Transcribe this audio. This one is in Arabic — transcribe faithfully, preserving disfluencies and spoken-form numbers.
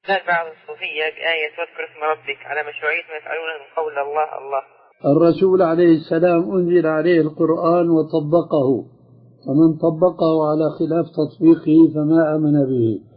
قال بعض الصوفية بآية واذكر اسم ربك على مشروعية ما يفعلونه من قول الله الله. الرسول عليه السلام أنزل عليه القرآن وطبقه، فمن طبقه على خلاف تطبيقه فما آمن به.